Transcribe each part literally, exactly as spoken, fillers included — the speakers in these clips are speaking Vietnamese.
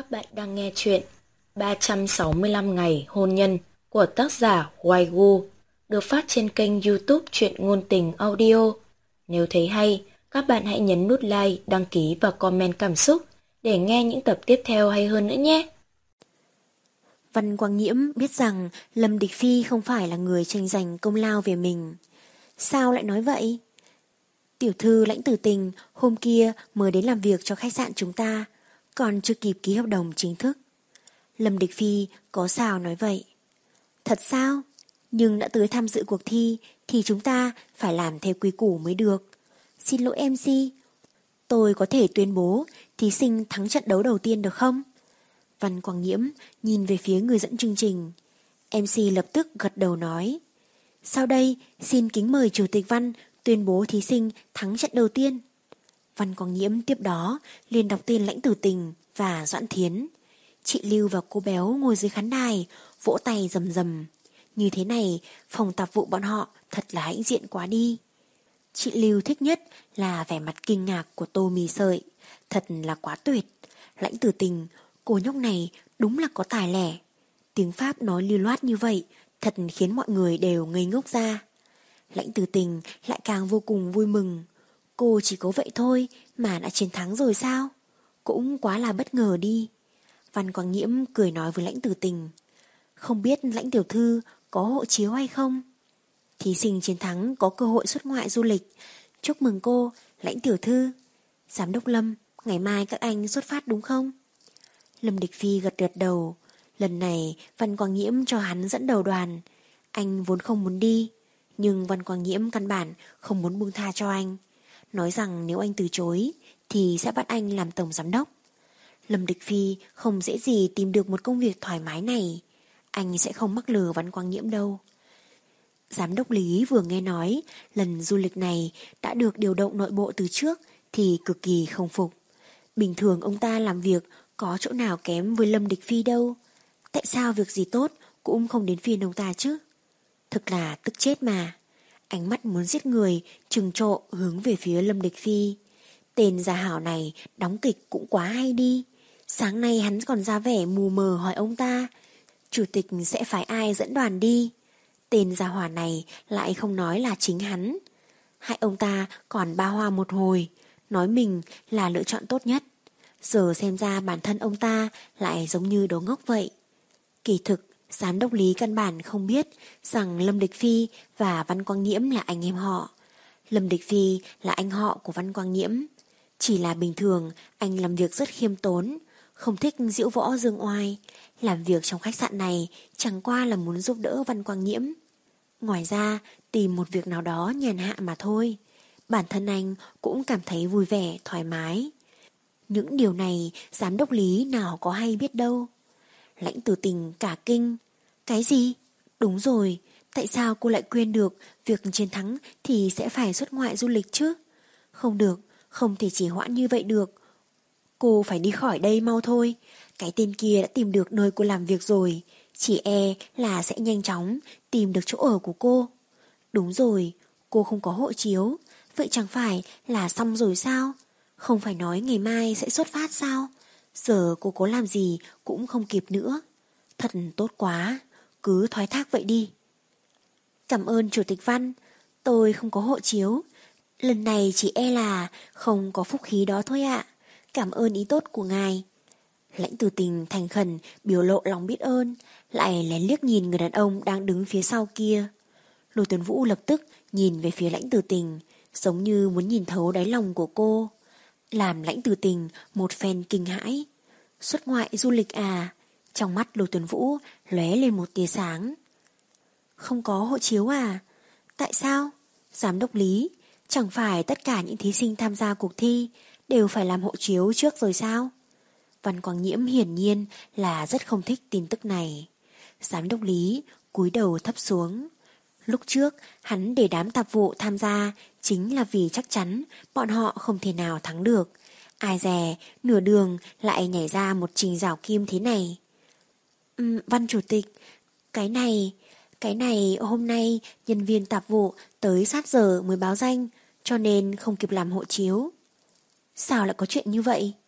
Các bạn đang nghe chuyện ba trăm sáu mươi lăm ngày hôn nhân của tác giả Hoài Gu, được phát trên kênh YouTube Truyện Ngôn Tình Audio. Nếu thấy hay, các bạn hãy nhấn nút like, đăng ký và comment cảm xúc để nghe những tập tiếp theo hay hơn nữa nhé. Văn Quang Nhiễm biết rằng Lâm Địch Phi không phải là người tranh giành công lao về mình. Sao lại nói vậy? Tiểu thư Lãnh Tử Tình hôm kia mới đến làm việc cho khách sạn chúng ta, còn chưa kịp ký hợp đồng chính thức. Lâm Địch Phi có sao nói vậy? Thật sao? Nhưng đã tới tham dự cuộc thi thì chúng ta phải làm theo quy củ mới được. Xin lỗi em xê, tôi có thể tuyên bố thí sinh thắng trận đấu đầu tiên được không? Văn Quang Nhiễm nhìn về phía người dẫn chương trình. em xê lập tức gật đầu nói: Sau đây xin kính mời Chủ tịch Văn tuyên bố thí sinh thắng trận đầu tiên. Văn Quang Nhiễm tiếp đó liền đọc tên Lãnh Tử Tình và Doãn Thiến. Chị Lưu và cô béo ngồi dưới khán đài vỗ tay rầm rầm. Như thế này phòng tạp vụ bọn họ thật là hãnh diện quá đi. Chị Lưu thích nhất là vẻ mặt kinh ngạc của Tô Mì Sợi. Thật là quá tuyệt. Lãnh Tử Tình, cô nhóc này đúng là có tài lẻ. Tiếng Pháp nói lưu loát như vậy thật khiến mọi người đều ngây ngốc ra. Lãnh Tử Tình lại càng vô cùng vui mừng. Cô chỉ có vậy thôi mà đã chiến thắng rồi sao? Cũng quá là bất ngờ đi. Văn Quang Nhiễm cười nói với Lãnh Tử Tình: Không biết Lãnh tiểu thư có hộ chiếu hay không? Thí sinh chiến thắng có cơ hội xuất ngoại du lịch. Chúc mừng cô, Lãnh tiểu thư. Giám đốc Lâm, ngày mai các anh xuất phát đúng không? Lâm Địch Phi gật gật đầu. Lần này Văn Quang Nhiễm cho hắn dẫn đầu đoàn. Anh vốn không muốn đi, nhưng Văn Quang Nhiễm căn bản không muốn buông tha cho anh, nói rằng nếu anh từ chối thì sẽ bắt anh làm tổng giám đốc. Lâm Địch Phi không dễ gì tìm được một công việc thoải mái này. Anh sẽ không mắc lừa Văn Quang Nhiễm đâu. Giám đốc Lý vừa nghe nói lần du lịch này đã được điều động nội bộ từ trước thì cực kỳ không phục. Bình thường ông ta làm việc có chỗ nào kém với Lâm Địch Phi đâu. Tại sao việc gì tốt cũng không đến phiên ông ta chứ? Thực là tức chết mà. Ánh mắt muốn giết người trừng trộ hướng về phía Lâm Địch Phi. Tên gia hảo này đóng kịch cũng quá hay đi. Sáng nay hắn còn ra vẻ mù mờ hỏi ông ta chủ tịch sẽ phải ai dẫn đoàn đi. Tên gia hỏa này lại không nói là chính hắn. Hại ông ta còn ba hoa một hồi, nói mình là lựa chọn tốt nhất. Giờ xem ra bản thân ông ta lại giống như đồ ngốc vậy. Kỳ thực giám đốc Lý căn bản không biết rằng Lâm Địch Phi và Văn Quang Nhiễm là anh em họ. Lâm Địch Phi là anh họ của Văn Quang Nhiễm. Chỉ là bình thường anh làm việc rất khiêm tốn, không thích diễu võ dương oai. Làm việc trong khách sạn này chẳng qua là muốn giúp đỡ Văn Quang Nhiễm. Ngoài ra tìm một việc nào đó nhàn hạ mà thôi. Bản thân anh cũng cảm thấy vui vẻ, thoải mái. Những điều này giám đốc Lý nào có hay biết đâu. Lãnh Tử Tình cả kinh. Cái gì? Đúng rồi, tại sao cô lại quên được việc chiến thắng thì sẽ phải xuất ngoại du lịch chứ? Không được, không thể trì hoãn như vậy được. Cô phải đi khỏi đây mau thôi. Cái tên kia đã tìm được nơi cô làm việc rồi. Chỉ e là sẽ nhanh chóng tìm được chỗ ở của cô. Đúng rồi, cô không có hộ chiếu. Vậy chẳng phải là xong rồi sao? Không phải nói ngày mai sẽ xuất phát sao? Giờ cô có làm gì cũng không kịp nữa. Thật tốt quá, cứ thoái thác vậy đi. Cảm ơn Chủ tịch Văn, tôi không có hộ chiếu. Lần này chỉ e là không có phúc khí đó thôi ạ. Cảm ơn ý tốt của ngài. Lãnh Tử Tình thành khẩn biểu lộ lòng biết ơn, lại lén liếc nhìn người đàn ông đang đứng phía sau kia. Lôi Tuấn Vũ lập tức nhìn về phía Lãnh Tử Tình, giống như muốn nhìn thấu đáy lòng của cô, làm Lãnh Tử Tình một phen kinh hãi. Xuất ngoại du lịch à? Trong mắt Lôi Tuấn Vũ lóe lên một tia sáng. Không có hộ chiếu à? Tại sao? Giám đốc Lý, chẳng phải tất cả những thí sinh tham gia cuộc thi đều phải làm hộ chiếu trước rồi sao? Văn Quang Nhiễm hiển nhiên là rất không thích tin tức này. Giám đốc Lý cúi đầu thấp xuống. Lúc trước hắn để đám tạp vụ tham gia chính là vì chắc chắn bọn họ không thể nào thắng được. Ai dè nửa đường lại nhảy ra một trình rào kim thế này. uhm, Văn Chủ tịch, Cái này Cái này hôm nay nhân viên tạp vụ tới sát giờ mới báo danh, cho nên không kịp làm hộ chiếu. Sao lại có chuyện như vậy?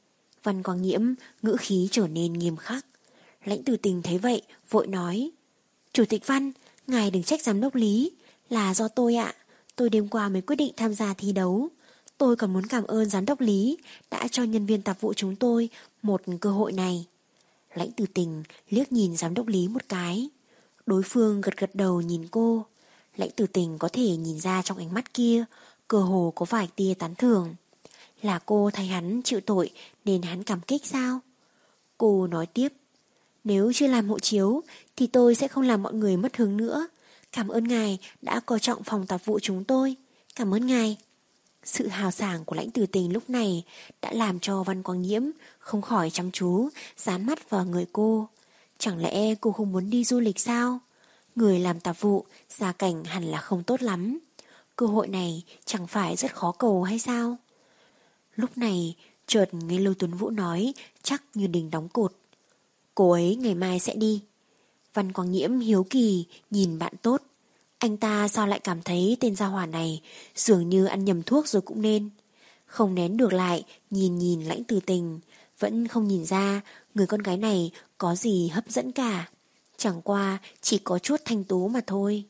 Văn Quang Nhiễm ngữ khí trở nên nghiêm khắc. Lãnh Tử Tình thấy vậy vội nói: Chủ tịch Văn, ngài đừng trách giám đốc Lý, là do tôi ạ. Tôi đêm qua mới quyết định tham gia thi đấu. Tôi còn muốn cảm ơn giám đốc Lý đã cho nhân viên tạp vụ chúng tôi một cơ hội này. Lãnh Tử Tình liếc nhìn giám đốc Lý một cái. Đối phương gật gật đầu nhìn cô. Lãnh Tử Tình có thể nhìn ra trong ánh mắt kia cơ hồ có vài tia tán thưởng. Là cô thay hắn chịu tội nên hắn cảm kích sao? Cô nói tiếp: Nếu chưa làm hộ chiếu thì tôi sẽ không làm mọi người mất hứng nữa. Cảm ơn ngài đã coi trọng phòng tạp vụ chúng tôi. Cảm ơn ngài. Sự hào sảng của Lãnh Tử Tình lúc này đã làm cho Văn Quang Nhiễm không khỏi chăm chú dán mắt vào người cô. Chẳng lẽ cô không muốn đi du lịch sao? Người làm tạp vụ gia cảnh hẳn là không tốt lắm. Cơ hội này chẳng phải rất khó cầu hay sao? Lúc này chợt nghe Lưu Tuấn Vũ nói chắc như đình đóng cột: Cô ấy ngày mai sẽ đi. Văn Quang Nhiễm hiếu kỳ nhìn bạn tốt. Anh ta sao lại cảm thấy tên gia hỏa này dường như ăn nhầm thuốc rồi cũng nên. Không nén được lại nhìn nhìn Lãnh Tử Tình, vẫn không nhìn ra người con gái này có gì hấp dẫn cả. Chẳng qua chỉ có chút thanh tú mà thôi.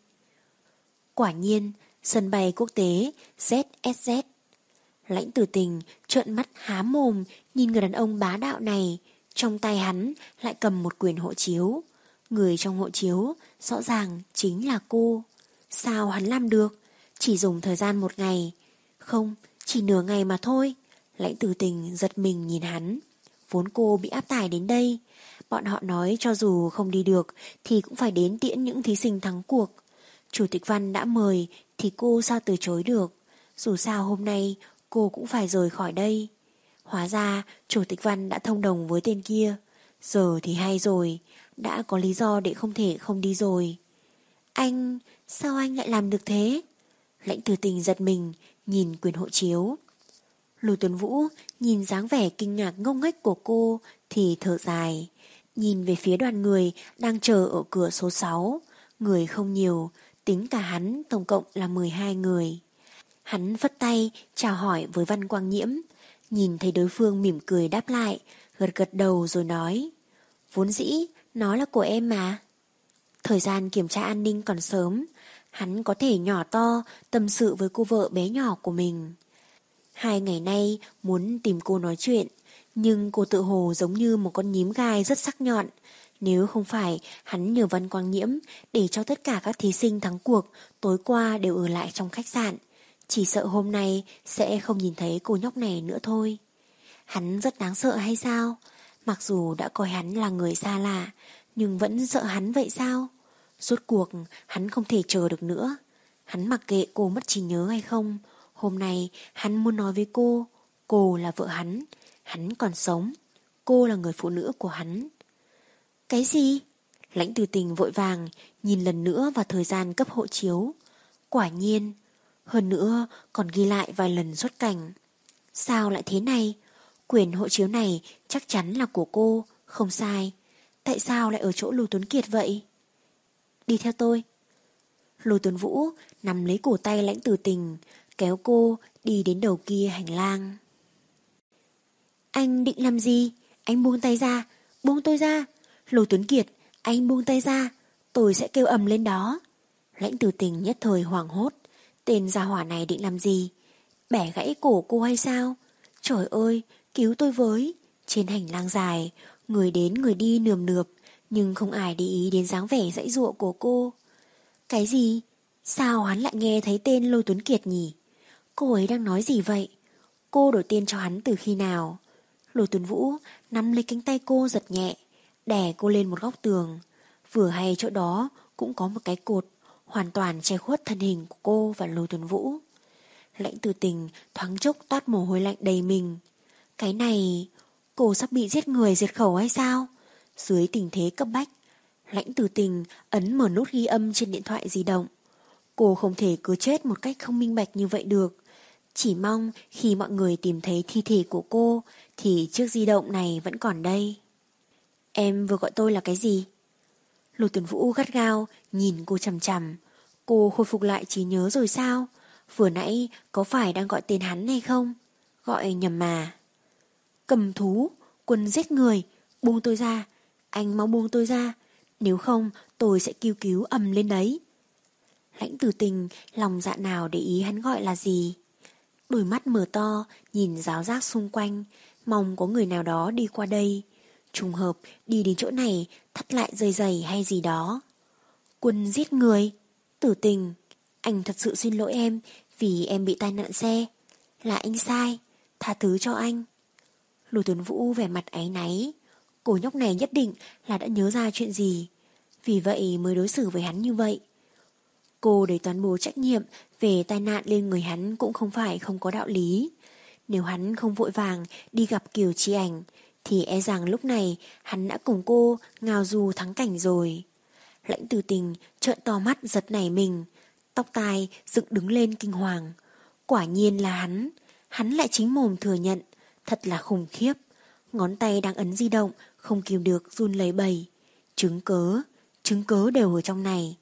Quả nhiên sân bay quốc tế Z S Z. Lãnh Tử Tình trợn mắt há mồm nhìn người đàn ông bá đạo này. Trong tay hắn lại cầm một quyển hộ chiếu. Người trong hộ chiếu rõ ràng chính là cô. Sao hắn làm được? Chỉ dùng thời gian một ngày. Không, chỉ nửa ngày mà thôi. Lãnh Tử Tình giật mình nhìn hắn. Vốn cô bị áp tải đến đây. Bọn họ nói cho dù không đi được thì cũng phải đến tiễn những thí sinh thắng cuộc. Chủ tịch Văn đã mời thì cô sao từ chối được. Dù sao hôm nay cô cũng phải rời khỏi đây. Hóa ra Chủ tịch Văn đã thông đồng với tên kia. Giờ thì hay rồi, đã có lý do để không thể không đi rồi. Anh, sao anh lại làm được thế? Lãnh Tử Tình giật mình nhìn quyển hộ chiếu. Lưu Tuấn Vũ nhìn dáng vẻ kinh ngạc ngông nghếch của cô thì thở dài. Nhìn về phía đoàn người đang chờ ở cửa số sáu. Người không nhiều, tính cả hắn tổng cộng là mười hai người. Hắn phất tay chào hỏi với Văn Quang Nhiễm. Nhìn thấy đối phương mỉm cười đáp lại, gật gật đầu rồi nói: Vốn dĩ nó là của em mà. Thời gian kiểm tra an ninh còn sớm, hắn có thể nhỏ to tâm sự với cô vợ bé nhỏ của mình. Hai ngày nay muốn tìm cô nói chuyện, nhưng cô tự hồ giống như một con nhím gai rất sắc nhọn. Nếu không phải hắn nhờ Văn Quang Nhiễm để cho tất cả các thí sinh thắng cuộc tối qua đều ở lại trong khách sạn, chỉ sợ hôm nay sẽ không nhìn thấy cô nhóc này nữa thôi. Hắn rất đáng sợ hay sao? Mặc dù đã coi hắn là người xa lạ, nhưng vẫn sợ hắn vậy sao? Rốt cuộc hắn không thể chờ được nữa. Hắn mặc kệ cô mất trí nhớ hay không, hôm nay hắn muốn nói với cô, cô là vợ hắn, hắn còn sống, cô là người phụ nữ của hắn. Cái gì? Lãnh Tử Tình vội vàng nhìn lần nữa vào thời gian cấp hộ chiếu. Quả nhiên, hơn nữa còn ghi lại vài lần xuất cảnh. Sao lại thế này? Quyền hộ chiếu này chắc chắn là của cô, không sai. Tại sao lại ở chỗ Lưu Tuấn Kiệt vậy? Đi theo tôi. Lưu Tuấn Vũ nắm lấy cổ tay Lãnh Tử Tình, kéo cô đi đến đầu kia hành lang. Anh định làm gì? Anh buông tay ra, buông tôi ra. Lưu Tuấn Kiệt, anh buông tay ra, tôi sẽ kêu ầm lên đó. Lãnh Tử Tình nhất thời hoảng hốt. Tên gia hỏa này định làm gì? Bẻ gãy cổ cô hay sao? Trời ơi, cứu tôi với. Trên hành lang dài, người đến người đi nườm nượp, nhưng không ai để ý đến dáng vẻ dãy dụa của cô. Cái gì? Sao hắn lại nghe thấy tên Lưu Tuấn Kiệt nhỉ? Cô ấy đang nói gì vậy? Cô đổi tên cho hắn từ khi nào? Lưu Tuấn Vũ nắm lấy cánh tay cô giật nhẹ, đè cô lên một góc tường. Vừa hay chỗ đó cũng có một cái cột hoàn toàn che khuất thân hình của cô và Lưu Tuấn Vũ. Lãnh Tử Tình thoáng chốc toát mồ hôi lạnh đầy mình. Cái này, cô sắp bị giết người diệt khẩu hay sao? Dưới tình thế cấp bách, Lãnh Tử Tình ấn mở nút ghi âm trên điện thoại di động. Cô không thể cứ chết một cách không minh bạch như vậy được. Chỉ mong khi mọi người tìm thấy thi thể của cô thì chiếc di động này vẫn còn đây. Em vừa gọi tôi là cái gì? Lưu Tuấn Vũ gắt gao nhìn cô chằm chằm. Cô khôi phục lại trí nhớ rồi sao? Vừa nãy có phải đang gọi tên hắn hay không? Gọi nhầm mà. Cầm thú, Quân giết người, buông tôi ra, anh mau buông tôi ra, nếu không tôi sẽ kêu cứu ầm lên đấy. Lãnh Tử Tình lòng dạ nào để ý hắn gọi là gì. Đôi mắt mở to, nhìn ráo rác xung quanh, mong có người nào đó đi qua đây. Trùng hợp đi đến chỗ này, thắt lại dây giày hay gì đó. Quân giết người. Tử Tình, anh thật sự xin lỗi em vì em bị tai nạn xe. Là anh sai, tha thứ cho anh. Lôi Tuấn Vũ vẻ mặt áy náy. Cô nhóc này nhất định là đã nhớ ra chuyện gì, vì vậy mới đối xử với hắn như vậy. Cô đẩy toàn bộ trách nhiệm về tai nạn lên người hắn cũng không phải không có đạo lý. Nếu hắn không vội vàng đi gặp Kiều Chi Ảnh thì e rằng lúc này hắn đã cùng cô ngao du thắng cảnh rồi. Lãnh Tử Tình trợn to mắt giật nảy mình, tóc tai dựng đứng lên kinh hoàng. Quả nhiên là hắn, hắn lại chính mồm thừa nhận, thật là khủng khiếp. Ngón tay đang ấn di động không kìm được run lẩy bẩy. Chứng cớ, chứng cớ đều ở trong này.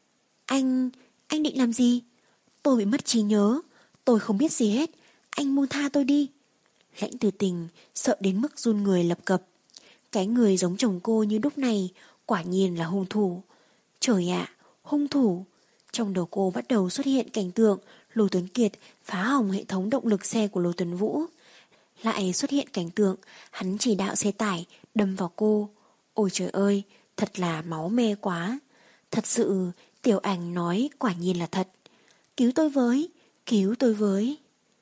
Anh, anh định làm gì? Tôi bị mất trí nhớ, tôi không biết gì hết, anh buông tha tôi đi. Lãnh Tử Tình sợ đến mức run người lập cập. Cái người giống chồng cô như lúc này quả nhiên là hung thủ. Trời ạ, hung thủ. Trong đầu cô bắt đầu xuất hiện cảnh tượng Lô Tuấn Kiệt phá hỏng hệ thống động lực xe của Lô Tuấn Vũ. Lại xuất hiện cảnh tượng hắn chỉ đạo xe tải đâm vào cô. Ôi trời ơi, thật là máu me quá. Thật sự, Tiểu Ảnh nói quả nhiên là thật. Cứu tôi với, cứu tôi với.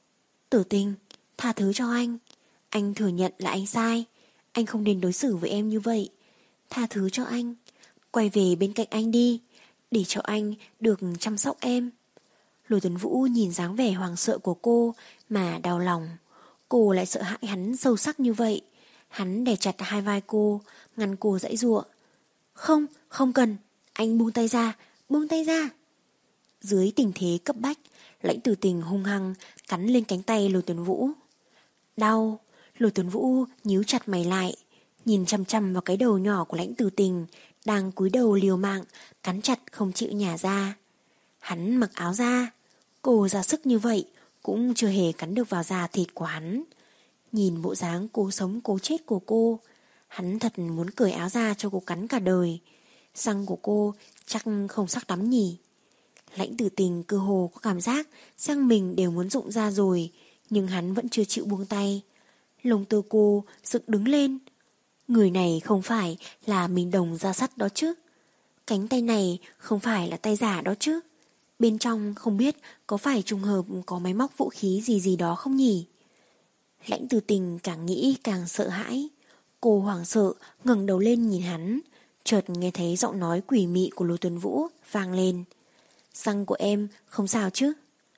Tử Tình, tha thứ cho anh. Anh thừa nhận là anh sai. Anh không nên đối xử với em như vậy. Tha thứ cho anh. Quay về bên cạnh anh đi, để cho anh được chăm sóc em. Lôi Tuấn Vũ nhìn dáng vẻ hoàng sợ của cô mà đau lòng. Cô lại sợ hãi hắn sâu sắc như vậy. Hắn đè chặt hai vai cô, ngăn cô giãy giụa. Không, không cần. Anh buông tay ra, buông tay ra. Dưới tình thế cấp bách, Lãnh Tử Tình hung hăng cắn lên cánh tay Lôi Tuấn Vũ. Đau. Lôi Tuấn Vũ nhíu chặt mày lại, nhìn chăm chăm vào cái đầu nhỏ của Lãnh Tử Tình đang cúi đầu liều mạng cắn chặt không chịu nhả ra. Hắn mặc áo da, cô ra sức như vậy cũng chưa hề cắn được vào da thịt của hắn. Nhìn bộ dáng cố sống cố chết của cô, hắn thật muốn cởi áo ra cho cô cắn cả đời. Răng của cô chắc không sắc lắm nhỉ. Lãnh Tử Tình cơ hồ có cảm giác răng mình đều muốn rụng ra rồi, nhưng hắn vẫn chưa chịu buông tay. Lông tơ cô dựng đứng lên. Người này không phải là mình đồng da sắt đó chứ. Cánh tay này không phải là tay giả đó chứ. Bên trong không biết có phải trùng hợp có máy móc vũ khí gì gì đó không nhỉ. Lãnh Tử Tình càng nghĩ càng sợ hãi. Cô hoảng sợ ngẩng đầu lên nhìn hắn, chợt nghe thấy giọng nói quỷ mị của Lô Tuấn Vũ vang lên. Răng của em không sao chứ?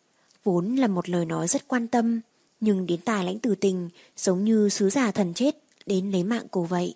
Vốn là một lời nói rất quan tâm, nhưng đến tai Lãnh Tử Tình giống như sứ giả thần chết đến lấy mạng cô vậy.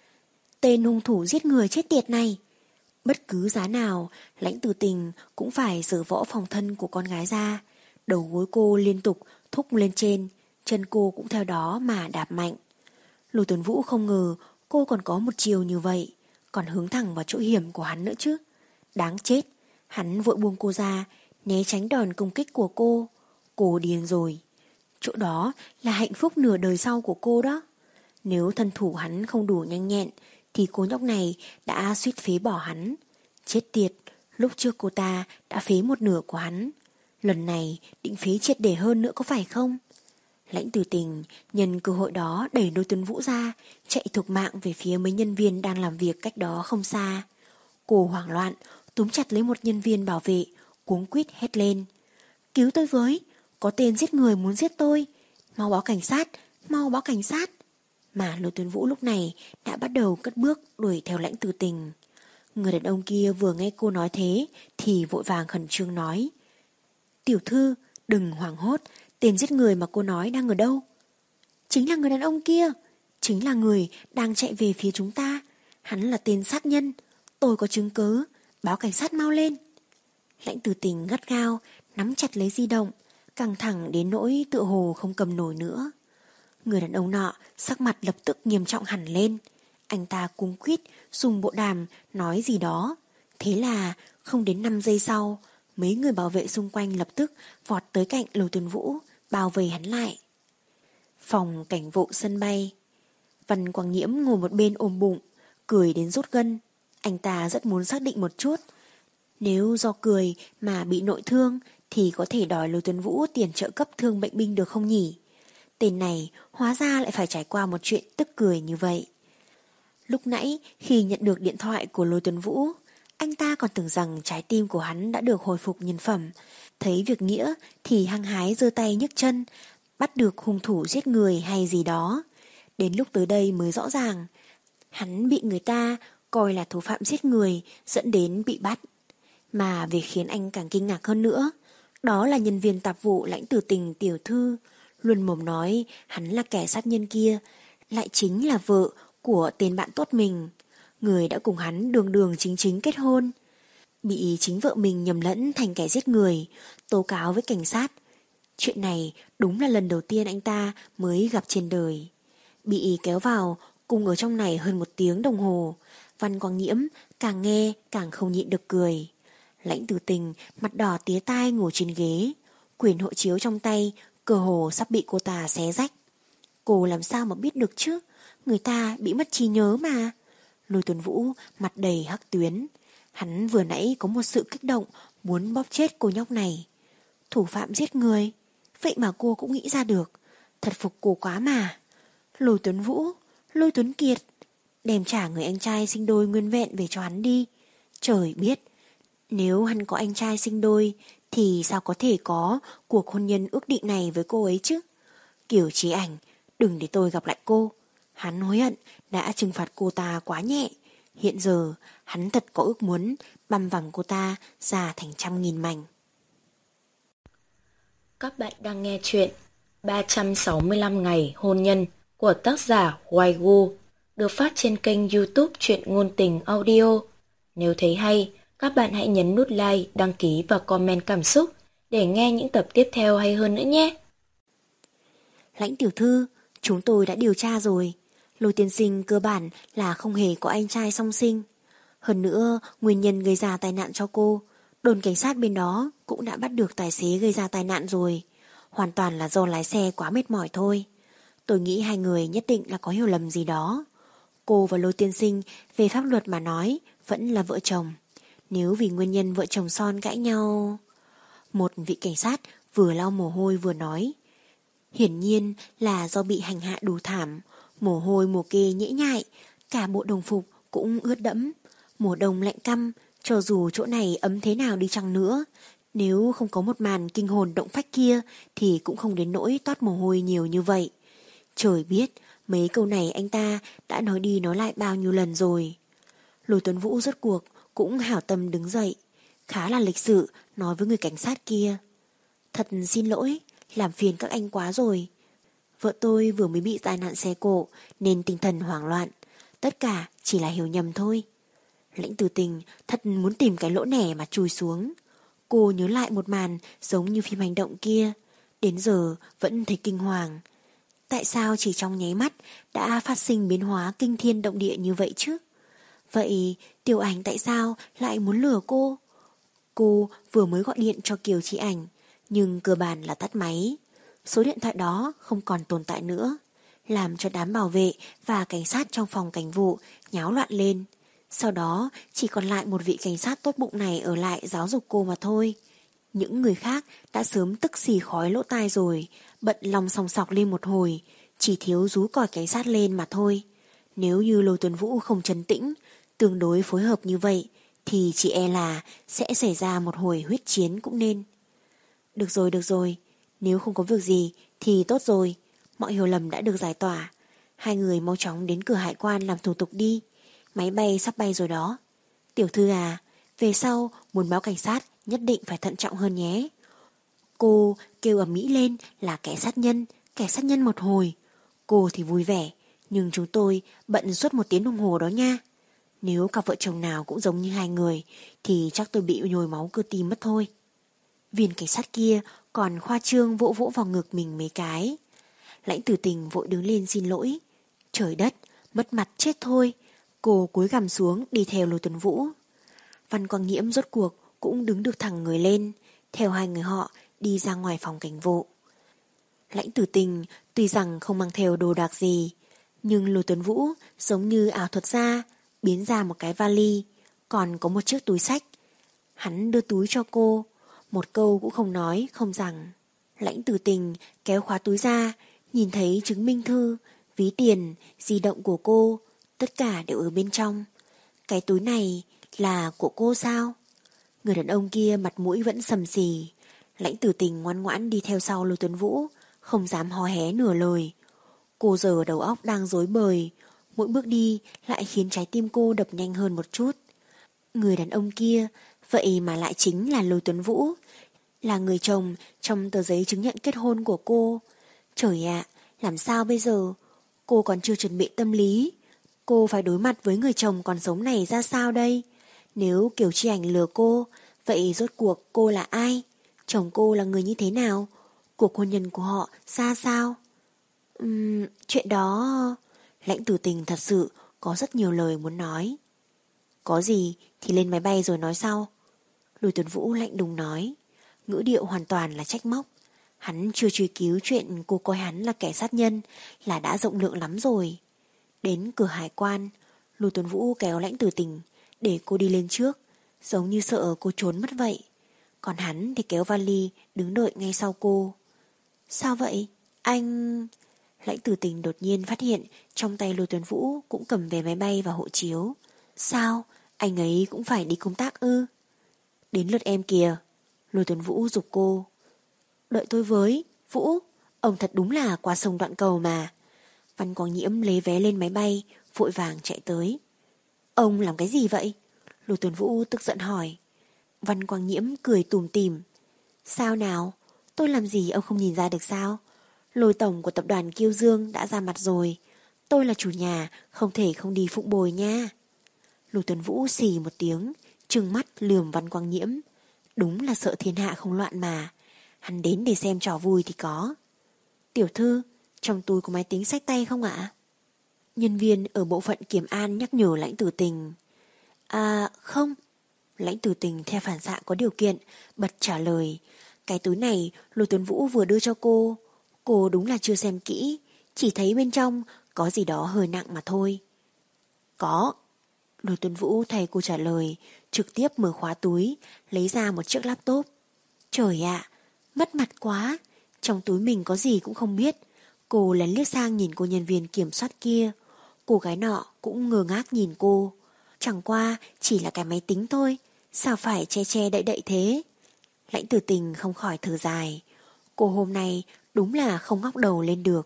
Tên hung thủ giết người chết tiệt này, bất cứ giá nào Lãnh Tử Tình cũng phải giở võ phòng thân của con gái ra. Đầu gối cô liên tục thúc lên trên, chân cô cũng theo đó mà đạp mạnh. Lô Tuấn Vũ không ngờ cô còn có một chiều như vậy, còn hướng thẳng vào chỗ hiểm của hắn nữa chứ. Đáng chết. Hắn vội buông cô ra, né tránh đòn công kích của cô. Cô điên rồi. Chỗ đó là hạnh phúc nửa đời sau của cô đó. Nếu thân thủ hắn không đủ nhanh nhẹn thì cô nhóc này đã suýt phế bỏ hắn. Chết tiệt, lúc trước cô ta đã phế một nửa của hắn, lần này định phế triệt để hơn nữa có phải không? Lãnh Tử Tình nhân cơ hội đó đẩy Lôi Tuấn Vũ ra, chạy thục mạng về phía mấy nhân viên đang làm việc cách đó không xa. Cô hoảng loạn túm chặt lấy một nhân viên bảo vệ, cuống quýt hét lên. Cứu tôi với, có tên giết người muốn giết tôi, mau báo cảnh sát, mau báo cảnh sát. Mà Lôi Tuấn Vũ lúc này đã bắt đầu cất bước đuổi theo Lãnh Tử Tình. Người đàn ông kia vừa nghe cô nói thế thì vội vàng khẩn trương nói. Tiểu thư, đừng hoảng hốt, tên giết người mà cô nói đang ở đâu? Chính là người đàn ông kia, chính là người đang chạy về phía chúng ta. Hắn là tên sát nhân, tôi có chứng cứ, báo cảnh sát mau lên. Lãnh Tử Tình gắt gao nắm chặt lấy di động, căng thẳng đến nỗi tựa hồ không cầm nổi nữa. Người đàn ông nọ sắc mặt lập tức nghiêm trọng hẳn lên. Anh ta cuống quýt dùng bộ đàm nói gì đó. Thế là không đến năm giây sau, mấy người bảo vệ xung quanh lập tức vọt tới cạnh Lôi Tuấn Vũ, bao vây hắn lại. Phòng cảnh vụ sân bay. Văn Quang Nhiễm ngồi một bên ôm bụng, cười đến rút gân. Anh ta rất muốn xác định một chút. Nếu do cười mà bị nội thương thì có thể đòi Lôi Tuấn Vũ tiền trợ cấp thương bệnh binh được không nhỉ? Tên này hóa ra lại phải trải qua một chuyện tức cười như vậy. Lúc nãy khi nhận được điện thoại của Lôi Tuấn Vũ, anh ta còn tưởng rằng trái tim của hắn đã được hồi phục nhân phẩm. Thấy việc nghĩa thì hăng hái giơ tay nhấc chân, bắt được hung thủ giết người hay gì đó. Đến lúc tới đây mới rõ ràng, hắn bị người ta coi là thủ phạm giết người dẫn đến bị bắt. Mà việc khiến anh càng kinh ngạc hơn nữa, đó là nhân viên tạp vụ Lãnh Tử Tình tiểu thư luôn mồm nói hắn là kẻ sát nhân kia, lại chính là vợ của tên bạn tốt mình, người đã cùng hắn đường đường chính chính kết hôn. Bị chính vợ mình nhầm lẫn thành kẻ giết người, tố cáo với cảnh sát. Chuyện này đúng là lần đầu tiên anh ta mới gặp trên đời. Bị kéo vào cùng ở trong này hơn một tiếng đồng hồ, Văn Quang Nhiễm càng nghe càng không nhịn được cười. Lãnh Tử Tình mặt đỏ tía tai ngồi trên ghế, quyển hộ chiếu trong tay cơ hồ sắp bị cô ta xé rách. Cô làm sao mà biết được chứ, người ta bị mất trí nhớ mà. Lôi Tuấn Vũ mặt đầy hắc tuyến. Hắn vừa nãy có một sự kích động muốn bóp chết cô nhóc này. Thủ phạm giết người, vậy mà cô cũng nghĩ ra được. Thật phục cô quá mà. Lôi Tuấn Vũ, Lôi Tuấn Kiệt, đem trả người anh trai sinh đôi nguyên vẹn về cho hắn đi. Trời biết, nếu hắn có anh trai sinh đôi thì sao có thể có cuộc hôn nhân ước định này với cô ấy chứ. Kiều Chí Ảnh, đừng để tôi gặp lại cô. Hắn hối hận đã trừng phạt cô ta quá nhẹ. Hiện giờ hắn thật có ước muốn băm vằm cô ta ra thành trăm nghìn mảnh. Các bạn đang nghe chuyện ba trăm sáu mươi lăm ngày hôn nhân của tác giả Hoài Gu, được phát trên kênh YouTube Truyện Ngôn Tình Audio. Nếu thấy hay, các bạn hãy nhấn nút like, đăng ký và comment cảm xúc để nghe những tập tiếp theo hay hơn nữa nhé. Lãnh tiểu thư, chúng tôi đã điều tra rồi. Lôi tiên sinh cơ bản là không hề có anh trai song sinh. Hơn nữa, nguyên nhân gây ra tai nạn cho cô, đồn cảnh sát bên đó cũng đã bắt được tài xế gây ra tai nạn rồi. Hoàn toàn là do lái xe quá mệt mỏi thôi. Tôi nghĩ hai người nhất định là có hiểu lầm gì đó. Cô và Lôi tiên sinh về pháp luật mà nói vẫn là vợ chồng. Nếu vì nguyên nhân vợ chồng son cãi nhau... Một vị cảnh sát vừa lau mồ hôi vừa nói. Hiển nhiên là do bị hành hạ đủ thảm, mồ hôi mồ kê nhễ nhại, cả bộ đồng phục cũng ướt đẫm. Mùa đông lạnh căm, cho dù chỗ này ấm thế nào đi chăng nữa, nếu không có một màn kinh hồn động phách kia thì cũng không đến nỗi toát mồ hôi nhiều như vậy. Trời biết, mấy câu này anh ta đã nói đi nói lại bao nhiêu lần rồi. Lôi Tuấn Vũ rốt cuộc cũng hảo tâm đứng dậy, khá là lịch sự nói với người cảnh sát kia. Thật xin lỗi, làm phiền các anh quá rồi. Vợ tôi vừa mới bị tai nạn xe cộ nên tinh thần hoảng loạn. Tất cả chỉ là hiểu nhầm thôi. Lãnh Tử Tình thật muốn tìm cái lỗ nẻ mà chui xuống. Cô nhớ lại một màn giống như phim hành động kia, đến giờ vẫn thấy kinh hoàng. Tại sao chỉ trong nháy mắt đã phát sinh biến hóa kinh thiên động địa như vậy chứ? Vậy Tiểu Ảnh tại sao lại muốn lừa cô? Cô vừa mới gọi điện cho Kiều Chí Ảnh, nhưng cơ bản là tắt máy. Số điện thoại đó không còn tồn tại nữa, làm cho đám bảo vệ và cảnh sát trong phòng cảnh vụ nháo loạn lên. Sau đó chỉ còn lại một vị cảnh sát tốt bụng này ở lại giáo dục cô mà thôi. Những người khác đã sớm tức xì khói lỗ tai rồi, bận lòng sòng sọc lên một hồi, chỉ thiếu rú còi cảnh sát lên mà thôi. Nếu như Lôi Tuấn Vũ không trấn tĩnh, tương đối phối hợp như vậy, thì chỉ e là sẽ xảy ra một hồi huyết chiến cũng nên. Được rồi, được rồi, nếu không có việc gì thì tốt rồi, mọi hiểu lầm đã được giải tỏa. Hai người mau chóng đến cửa hải quan làm thủ tục đi, máy bay sắp bay rồi đó. Tiểu thư à, về sau muốn báo cảnh sát nhất định phải thận trọng hơn nhé. Cô kêu ầm ĩ lên là kẻ sát nhân, kẻ sát nhân một hồi. Cô thì vui vẻ, nhưng chúng tôi bận suốt một tiếng đồng hồ đó nha. Nếu cặp vợ chồng nào cũng giống như hai người thì chắc tôi bị nhồi máu cơ tim mất thôi. Viên cảnh sát kia còn khoa trương vỗ vỗ vào ngực mình mấy cái. Lãnh Tử Tình vội đứng lên xin lỗi. Trời đất, mất mặt chết thôi. Cô cúi gằm xuống đi theo Lôi Tuấn Vũ. Văn Quang Nhiễm rốt cuộc cũng đứng được thẳng người lên, theo hai người họ đi ra ngoài phòng cảnh vụ. Lãnh Tử Tình tuy rằng không mang theo đồ đạc gì, Nhưng Lôi Tuấn Vũ giống như ảo thuật ra, biến ra một cái vali, còn có một chiếc túi xách. Hắn đưa túi cho cô, một câu cũng không nói, không rằng. Lãnh Tử Tình kéo khóa túi ra, nhìn thấy chứng minh thư, ví tiền, di động của cô, tất cả đều ở bên trong. Cái túi này là của cô sao? Người đàn ông kia mặt mũi vẫn sầm xì. Lãnh Tử Tình ngoan ngoãn đi theo sau Lôi Tuấn Vũ, không dám hò hé nửa lời. Cô giờ đầu óc đang rối bời, mỗi bước đi lại khiến trái tim cô đập nhanh hơn một chút. Người đàn ông kia, vậy mà lại chính là Lôi Tuấn Vũ, là người chồng trong tờ giấy chứng nhận kết hôn của cô. Trời ạ, làm sao bây giờ? Cô còn chưa chuẩn bị tâm lý. Cô phải đối mặt với người chồng còn sống này ra sao đây? Nếu Kiều Chi Ảnh lừa cô, vậy rốt cuộc cô là ai? Chồng cô là người như thế nào? Cuộc hôn nhân của họ ra sao? Uhm, chuyện đó... Lãnh Tử Tình thật sự có rất nhiều lời muốn nói. Có gì thì lên máy bay rồi nói sau. Lôi Tuấn Vũ lạnh lùng nói, ngữ điệu hoàn toàn là trách móc. Hắn chưa truy cứu chuyện cô coi hắn là kẻ sát nhân là đã rộng lượng lắm rồi. Đến cửa hải quan, Lôi Tuấn Vũ kéo Lãnh Tử Tình để cô đi lên trước, giống như sợ cô trốn mất vậy. Còn hắn thì kéo vali đứng đợi ngay sau cô. Sao vậy? Anh... Lãnh Tử Tình đột nhiên phát hiện trong tay Lôi Tuấn Vũ cũng cầm vé máy bay và hộ chiếu. Sao? Anh ấy cũng phải đi công tác ư? Đến lượt em kìa. Lôi Tuấn Vũ giục cô. Đợi tôi với, Vũ. Ông thật đúng là qua sông đoạn cầu mà. Văn Quang Nhiễm lấy vé lên máy bay, vội vàng chạy tới. Ông làm cái gì vậy? Lôi Tuấn Vũ tức giận hỏi. Văn Quang Nhiễm cười tủm tỉm. Sao nào? Tôi làm gì ông không nhìn ra được sao? Lôi tổng của tập đoàn Kiêu Dương đã ra mặt rồi. Tôi là chủ nhà, không thể không đi phụng bồi nha. Lôi Tuấn Vũ xì một tiếng, trừng mắt lườm Văn Quang Nhiễm. Đúng là sợ thiên hạ không loạn mà. Hắn đến để xem trò vui thì có. Tiểu thư, trong túi có máy tính xách tay không ạ? Nhân viên ở bộ phận kiểm an nhắc nhở Lãnh Tử Tình. À không. Lãnh Tử Tình theo phản xạ có điều kiện bật trả lời. Cái túi này Lôi Tuấn Vũ vừa đưa cho cô. Cô đúng là chưa xem kỹ, chỉ thấy bên trong có gì đó hơi nặng mà thôi. Có. Lôi Tuấn Vũ thay cô trả lời, trực tiếp mở khóa túi, lấy ra một chiếc laptop. Trời ạ, mất mặt quá. Trong túi mình có gì cũng không biết. Cô lén liếc sang nhìn cô nhân viên kiểm soát kia. Cô gái nọ cũng ngơ ngác nhìn cô. Chẳng qua chỉ là cái máy tính thôi, sao phải che che đậy đậy thế? Lãnh Tử Tình không khỏi thở dài. Cô hôm nay đúng là không ngóc đầu lên được.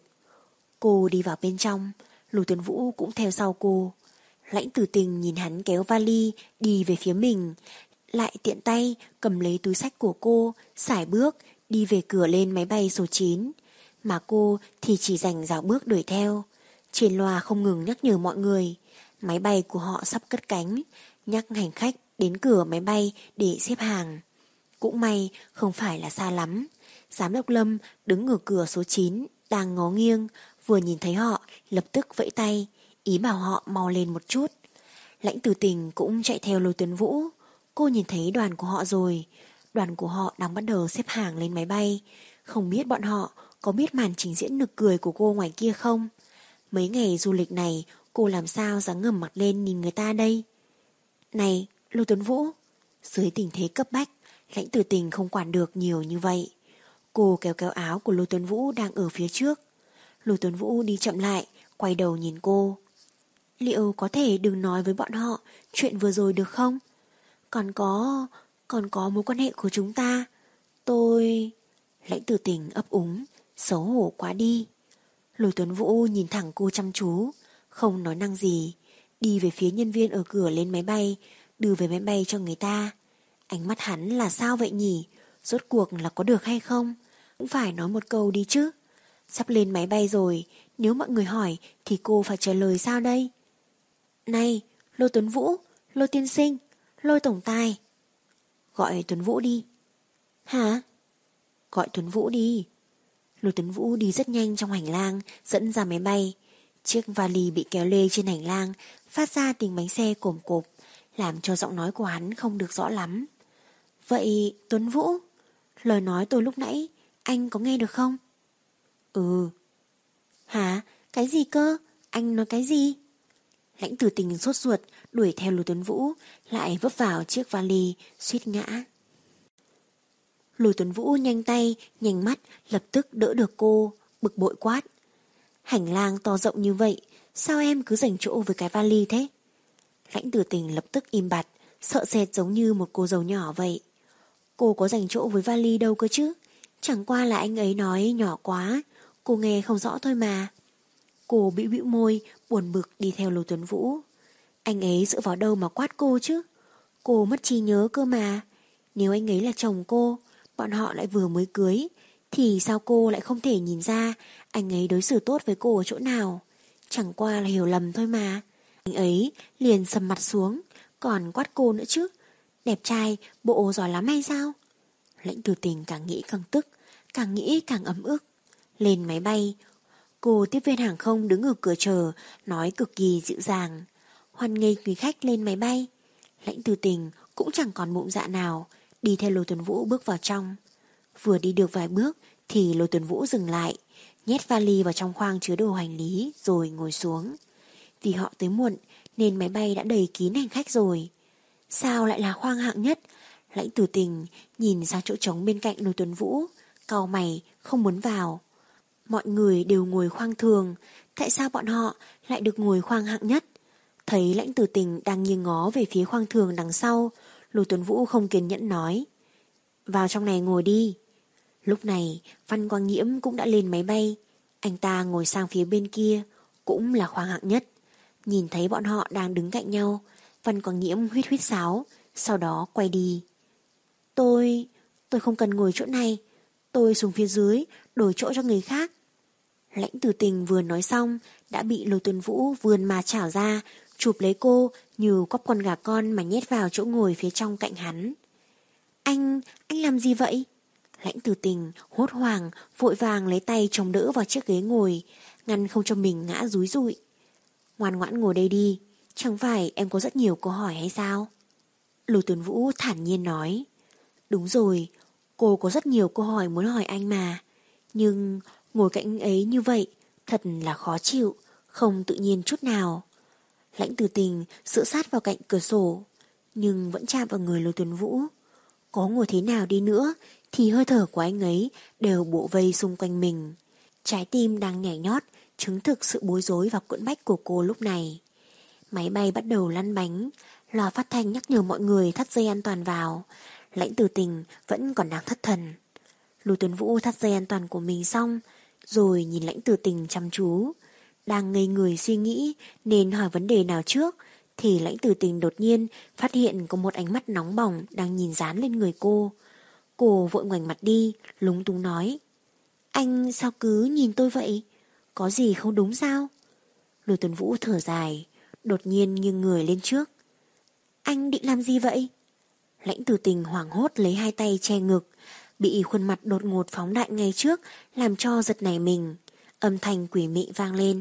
Cô đi vào bên trong, Lôi Tuấn Vũ cũng theo sau cô. Lãnh Tử Tình nhìn hắn kéo vali đi về phía mình, lại tiện tay cầm lấy túi xách của cô, sải bước đi về cửa lên máy bay số chín. Mà cô thì chỉ dành dạo bước đuổi theo. Trên loa không ngừng nhắc nhở mọi người. Máy bay của họ sắp cất cánh, nhắc hành khách đến cửa máy bay để xếp hàng. Cũng may không phải là xa lắm. Giám đốc Lâm đứng ở cửa số chín đang ngó nghiêng, vừa nhìn thấy họ lập tức vẫy tay, ý bảo họ mau lên một chút. Lãnh Tử Tình cũng chạy theo Lôi Tuấn Vũ. Cô nhìn thấy đoàn của họ rồi. Đoàn của họ đang bắt đầu xếp hàng lên máy bay. Không biết bọn họ có biết màn trình diễn nực cười của cô ngoài kia không? Mấy ngày du lịch này cô làm sao dám ngẩng mặt lên nhìn người ta đây? Này, Lôi Tuấn Vũ. Dưới tình thế cấp bách, Lãnh Tử Tình không quản được nhiều như vậy. Cô kéo kéo áo của Lôi Tuấn Vũ đang ở phía trước. Lôi Tuấn Vũ đi chậm lại, quay đầu nhìn cô. Liệu có thể đừng nói với bọn họ chuyện vừa rồi được không? Còn có... còn có mối quan hệ của chúng ta. Tôi... Lãnh Tử Tình ấp úng, xấu hổ quá đi. Lôi Tuấn Vũ nhìn thẳng cô chăm chú, không nói năng gì, đi về phía nhân viên ở cửa lên máy bay, đưa về máy bay cho người ta. Ánh mắt hắn là sao vậy nhỉ? Rốt cuộc là có được hay không? Cũng phải nói một câu đi chứ. Sắp lên máy bay rồi, nếu mọi người hỏi thì cô phải trả lời sao đây? Này, Lôi Tuấn Vũ, Lôi tiên sinh, Lôi tổng tài. Gọi Tuấn Vũ đi. Hả? Gọi Tuấn Vũ đi. Lôi Tuấn Vũ đi rất nhanh trong hành lang dẫn ra máy bay. Chiếc vali bị kéo lê trên hành lang phát ra tiếng bánh xe cồm cộp, làm cho giọng nói của hắn không được rõ lắm. Vậy Tuấn Vũ, lời nói tôi lúc nãy anh có nghe được không? Ừ. Hả? Cái gì cơ? Anh nói cái gì? Lãnh Tử Tình sốt ruột đuổi theo Lôi Tuấn Vũ, lại vấp vào chiếc vali, suýt ngã. Lôi Tuấn Vũ nhanh tay, nhanh mắt, lập tức đỡ được cô, bực bội quát. Hành lang to rộng như vậy, sao em cứ giành chỗ với cái vali thế? Lãnh Tử Tình lập tức im bặt, sợ sệt giống như một cô dâu nhỏ vậy. Cô có giành chỗ với vali đâu cơ chứ? Chẳng qua là anh ấy nói nhỏ quá, cô nghe không rõ thôi mà. Cô bĩu bĩu môi, buồn bực đi theo Lôi Tuấn Vũ. Anh ấy dựa vào đâu mà quát cô chứ? Cô mất trí nhớ cơ mà. Nếu anh ấy là chồng cô, bọn họ lại vừa mới cưới, thì sao cô lại không thể nhìn ra anh ấy đối xử tốt với cô ở chỗ nào? Chẳng qua là hiểu lầm thôi mà. Anh ấy liền sầm mặt xuống, còn quát cô nữa chứ. Đẹp trai, bộ giỏi lắm hay sao? Lãnh Tử Tình càng nghĩ càng tức, càng nghĩ càng ấm ức. Lên máy bay, cô tiếp viên hàng không đứng ở cửa chờ, nói cực kỳ dịu dàng. Hoan nghênh quý khách lên máy bay. Lãnh Tử Tình cũng chẳng còn bụng dạ nào, đi theo Lôi Tuấn Vũ bước vào trong. Vừa đi được vài bước thì Lôi Tuấn Vũ dừng lại, nhét vali vào trong khoang chứa đồ hành lý rồi ngồi xuống. Vì họ tới muộn nên máy bay đã đầy kín hành khách rồi. Sao lại là khoang hạng nhất? Lãnh Tử Tình nhìn sang chỗ trống bên cạnh Lôi Tuấn Vũ, cau mày không muốn vào. Mọi người đều ngồi khoang thường, tại sao bọn họ lại được ngồi khoang hạng nhất? Thấy Lãnh Tử Tình đang nghiêng ngó về phía khoang thường đằng sau, Lôi Tuấn Vũ không kiên nhẫn nói. Vào trong này ngồi đi. Lúc này Văn Quang Nhiễm cũng đã lên máy bay. Anh ta ngồi sang phía bên kia, cũng là khoang hạng nhất. Nhìn thấy bọn họ đang đứng cạnh nhau, Văn Quang Nhiễm huýt huýt sáo, sau đó quay đi. Tôi... tôi không cần ngồi chỗ này. Tôi xuống phía dưới, đổi chỗ cho người khác. Lãnh Tử Tình vừa nói xong, đã bị Lôi Tuấn Vũ vươn mà chảo ra, chụp lấy cô như cóp con gà con mà nhét vào chỗ ngồi phía trong cạnh hắn. Anh, anh làm gì vậy? Lãnh Tử Tình hốt hoảng, vội vàng lấy tay chống đỡ vào chiếc ghế ngồi, ngăn không cho mình ngã rúi rụi. Ngoan ngoãn ngồi đây đi, chẳng phải em có rất nhiều câu hỏi hay sao? Lôi Tuấn Vũ thản nhiên nói. Đúng rồi, cô có rất nhiều câu hỏi muốn hỏi anh mà. Nhưng ngồi cạnh anh ấy như vậy thật là khó chịu, không tự nhiên chút nào. Lãnh Tử Tình dựa sát vào cạnh cửa sổ, nhưng vẫn chạm vào người Lôi Tuấn Vũ. Có ngồi thế nào đi nữa thì hơi thở của anh ấy đều bủa vây xung quanh mình. Trái tim đang nhảy nhót chứng thực sự bối rối và quẫn bách của cô lúc này. Máy bay bắt đầu lăn bánh, loa phát thanh nhắc nhở mọi người thắt dây an toàn vào. Lãnh Tử Tình vẫn còn đang thất thần. Lôi Tuấn Vũ thắt dây an toàn của mình xong, rồi nhìn Lãnh Tử Tình chăm chú. Đang ngây người suy nghĩ nên hỏi vấn đề nào trước, thì Lãnh Tử Tình đột nhiên phát hiện có một ánh mắt nóng bỏng đang nhìn dán lên người cô. Cô vội ngoảnh mặt đi, lúng túng nói. Anh sao cứ nhìn tôi vậy? Có gì không đúng sao? Lôi Tuấn Vũ thở dài, đột nhiên nghiêng người lên trước. Anh định làm gì vậy? Lãnh Tử Tình hoảng hốt lấy hai tay che ngực, bị khuôn mặt đột ngột phóng đại ngay trước làm cho giật nảy mình. Âm thanh quỷ mị vang lên.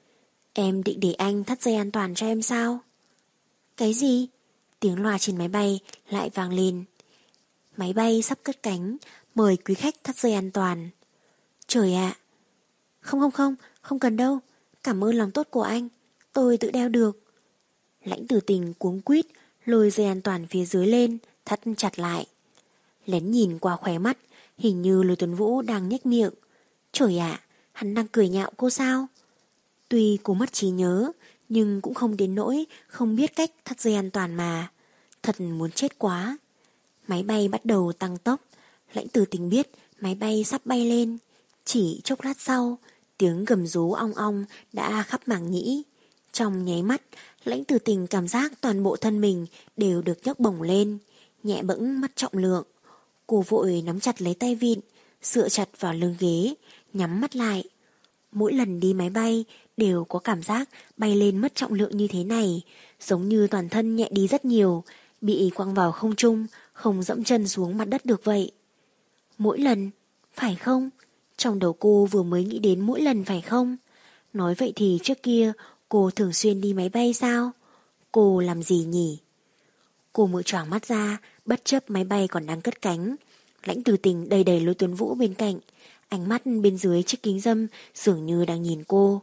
Em định để anh thắt dây an toàn cho em sao? Cái gì? Tiếng loa trên máy bay lại vang lên. Máy bay sắp cất cánh, mời quý khách thắt dây an toàn. Trời ạ! Không không không, không cần đâu. Cảm ơn lòng tốt của anh, tôi tự đeo được. Lãnh Tử Tình cuống quýt lôi dây an toàn phía dưới lên, thắt chặt lại. Lén nhìn qua khóe mắt, hình như Lôi Tuấn Vũ đang nhếch miệng. Trời ạ, hắn đang cười nhạo cô sao? Tuy cô mất trí nhớ, nhưng cũng không đến nỗi không biết cách thắt dây an toàn mà. Thật muốn chết quá. Máy bay bắt đầu tăng tốc. Lãnh Tử Tình biết máy bay sắp bay lên. Chỉ chốc lát sau, tiếng gầm rú ong ong đã khắp mảng nhĩ. Trong nháy mắt, Lãnh Tử Tình cảm giác toàn bộ thân mình đều được nhấc bổng lên, nhẹ bẫng mất trọng lượng. Cô vội nắm chặt lấy tay vịn, dựa chặt vào lưng ghế, nhắm mắt lại. Mỗi lần đi máy bay đều có cảm giác bay lên mất trọng lượng như thế này, giống như toàn thân nhẹ đi rất nhiều, bị quăng vào không trung, không dẫm chân xuống mặt đất được vậy. Mỗi lần, phải không? Trong đầu cô vừa mới nghĩ đến mỗi lần phải không? Nói vậy thì trước kia cô thường xuyên đi máy bay sao? Cô làm gì nhỉ? Cô mở choàng mắt ra, bất chấp máy bay còn đang cất cánh. Lãnh Tử Tình đầy đầy Lôi Tuấn Vũ bên cạnh, ánh mắt bên dưới chiếc kính râm dường như đang nhìn cô.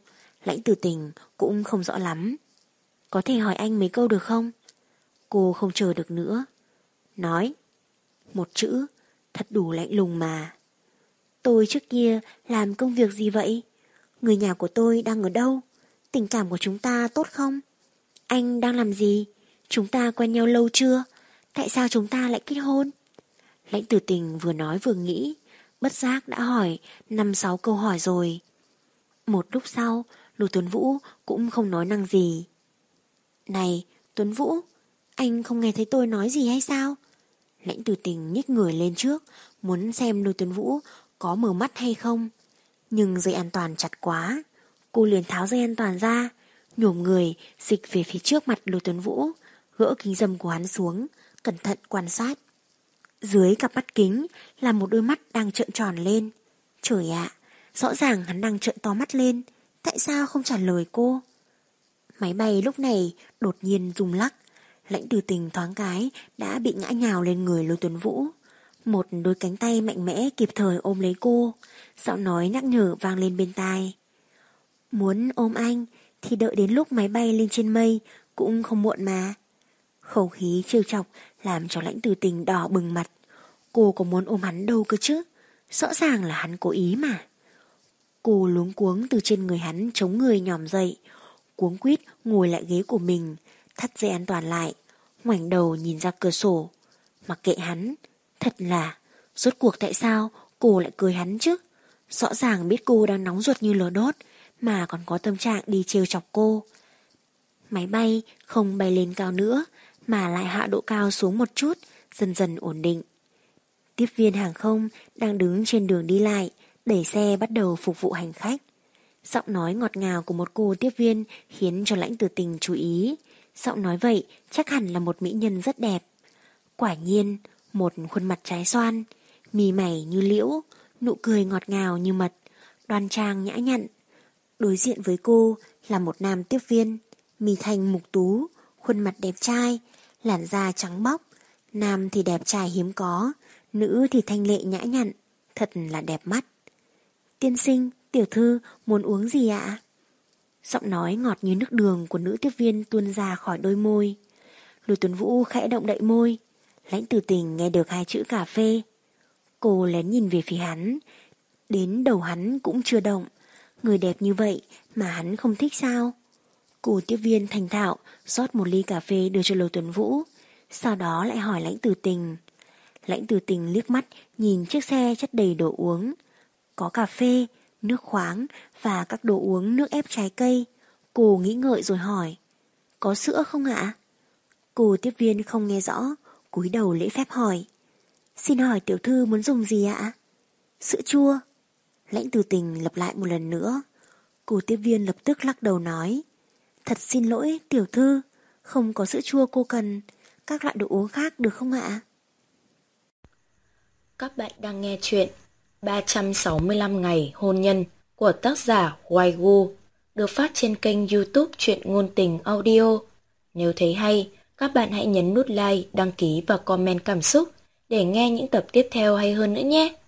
Lãnh Tử Tình cũng không rõ lắm. Có thể hỏi anh mấy câu được không? Cô không chờ được nữa. Nói. Một chữ, thật đủ lạnh lùng mà. Tôi trước kia làm công việc gì vậy? Người nhà của tôi đang ở đâu? Tình cảm của chúng ta tốt không? Anh đang làm gì? Chúng ta quen nhau lâu chưa? Tại sao chúng ta lại kết hôn? Lãnh Tử Tình vừa nói vừa nghĩ, bất giác đã hỏi năm sáu câu hỏi rồi. Một lúc sau, Lưu Tuấn Vũ cũng không nói năng gì. Này, Tuấn Vũ, anh không nghe thấy tôi nói gì hay sao? Lãnh Tử Tình nhích người lên trước, muốn xem Lưu Tuấn Vũ có mở mắt hay không. Nhưng dây an toàn chặt quá, cô liền tháo dây an toàn ra, nhổm người dịch về phía trước mặt Lưu Tuấn Vũ, gỡ kính râm của hắn xuống, cẩn thận quan sát. Dưới cặp mắt kính là một đôi mắt đang trợn tròn lên. Trời ạ, rõ ràng hắn đang trợn to mắt lên, tại sao không trả lời cô? Máy bay lúc này đột nhiên rung lắc, Lãnh Tử Tình thoáng cái đã bị ngã nhào lên người Lưu Tuấn Vũ. Một đôi cánh tay mạnh mẽ kịp thời ôm lấy cô, giọng nói nhắc nhở vang lên bên tai. Muốn ôm anh thì đợi đến lúc máy bay lên trên mây cũng không muộn mà. Không khí trêu chọc làm cho Lãnh Tử Tình đỏ bừng mặt. Cô có muốn ôm hắn đâu cơ chứ? Rõ ràng là hắn cố ý mà. Cô luống cuống từ trên người hắn chống người nhòm dậy, cuống quýt ngồi lại ghế của mình, thắt dây an toàn lại, ngoảnh đầu nhìn ra cửa sổ. Mặc kệ hắn, thật là, rốt cuộc tại sao cô lại cười hắn chứ? Rõ ràng biết cô đang nóng ruột như lửa đốt, mà còn có tâm trạng đi trêu chọc cô. Máy bay không bay lên cao nữa, mà lại hạ độ cao xuống một chút, dần dần ổn định. Tiếp viên hàng không đang đứng trên đường đi lại, đẩy xe bắt đầu phục vụ hành khách. Giọng nói ngọt ngào của một cô tiếp viên khiến cho Lãnh Tử Tình chú ý. Giọng nói vậy chắc hẳn là một mỹ nhân rất đẹp. Quả nhiên, một khuôn mặt trái xoan, mì mày như liễu, nụ cười ngọt ngào như mật, đoan trang nhã nhặn. Đối diện với cô là một nam tiếp viên, mì thành mục tú, khuôn mặt đẹp trai, làn da trắng bóc. Nam thì đẹp trai hiếm có, nữ thì thanh lệ nhã nhặn, thật là đẹp mắt. Tiên sinh, tiểu thư muốn uống gì ạ? Giọng nói ngọt như nước đường của nữ tiếp viên tuôn ra khỏi đôi môi. Lưu Tuấn Vũ khẽ động đậy môi. Lãnh Tử Tình nghe được hai chữ cà phê. Cô lén nhìn về phía hắn. Đến đầu hắn cũng chưa động. Người đẹp như vậy mà hắn không thích sao? Cô tiếp viên thành thạo rót một ly cà phê đưa cho Lưu Tuấn Vũ. Sau đó lại hỏi Lãnh Tử Tình. Lãnh Tử Tình liếc mắt nhìn chiếc xe chất đầy đồ uống. Có cà phê, nước khoáng và các đồ uống nước ép trái cây. Cô nghĩ ngợi rồi hỏi. Có sữa không ạ? Cô tiếp viên không nghe rõ, cúi đầu lễ phép hỏi. Xin hỏi tiểu thư muốn dùng gì ạ? Sữa chua. Lãnh Tử Tình lặp lại một lần nữa. Cô tiếp viên lập tức lắc đầu nói. Thật xin lỗi tiểu thư, không có sữa chua cô cần. Các loại đồ uống khác được không ạ? Các bạn đang nghe chuyện ba trăm sáu mươi lăm ngày hôn nhân của tác giả Hoài Gu, được phát trên kênh YouTube Truyện Ngôn Tình Audio. Nếu thấy hay, các bạn hãy nhấn nút like, đăng ký và comment cảm xúc để nghe những tập tiếp theo hay hơn nữa nhé.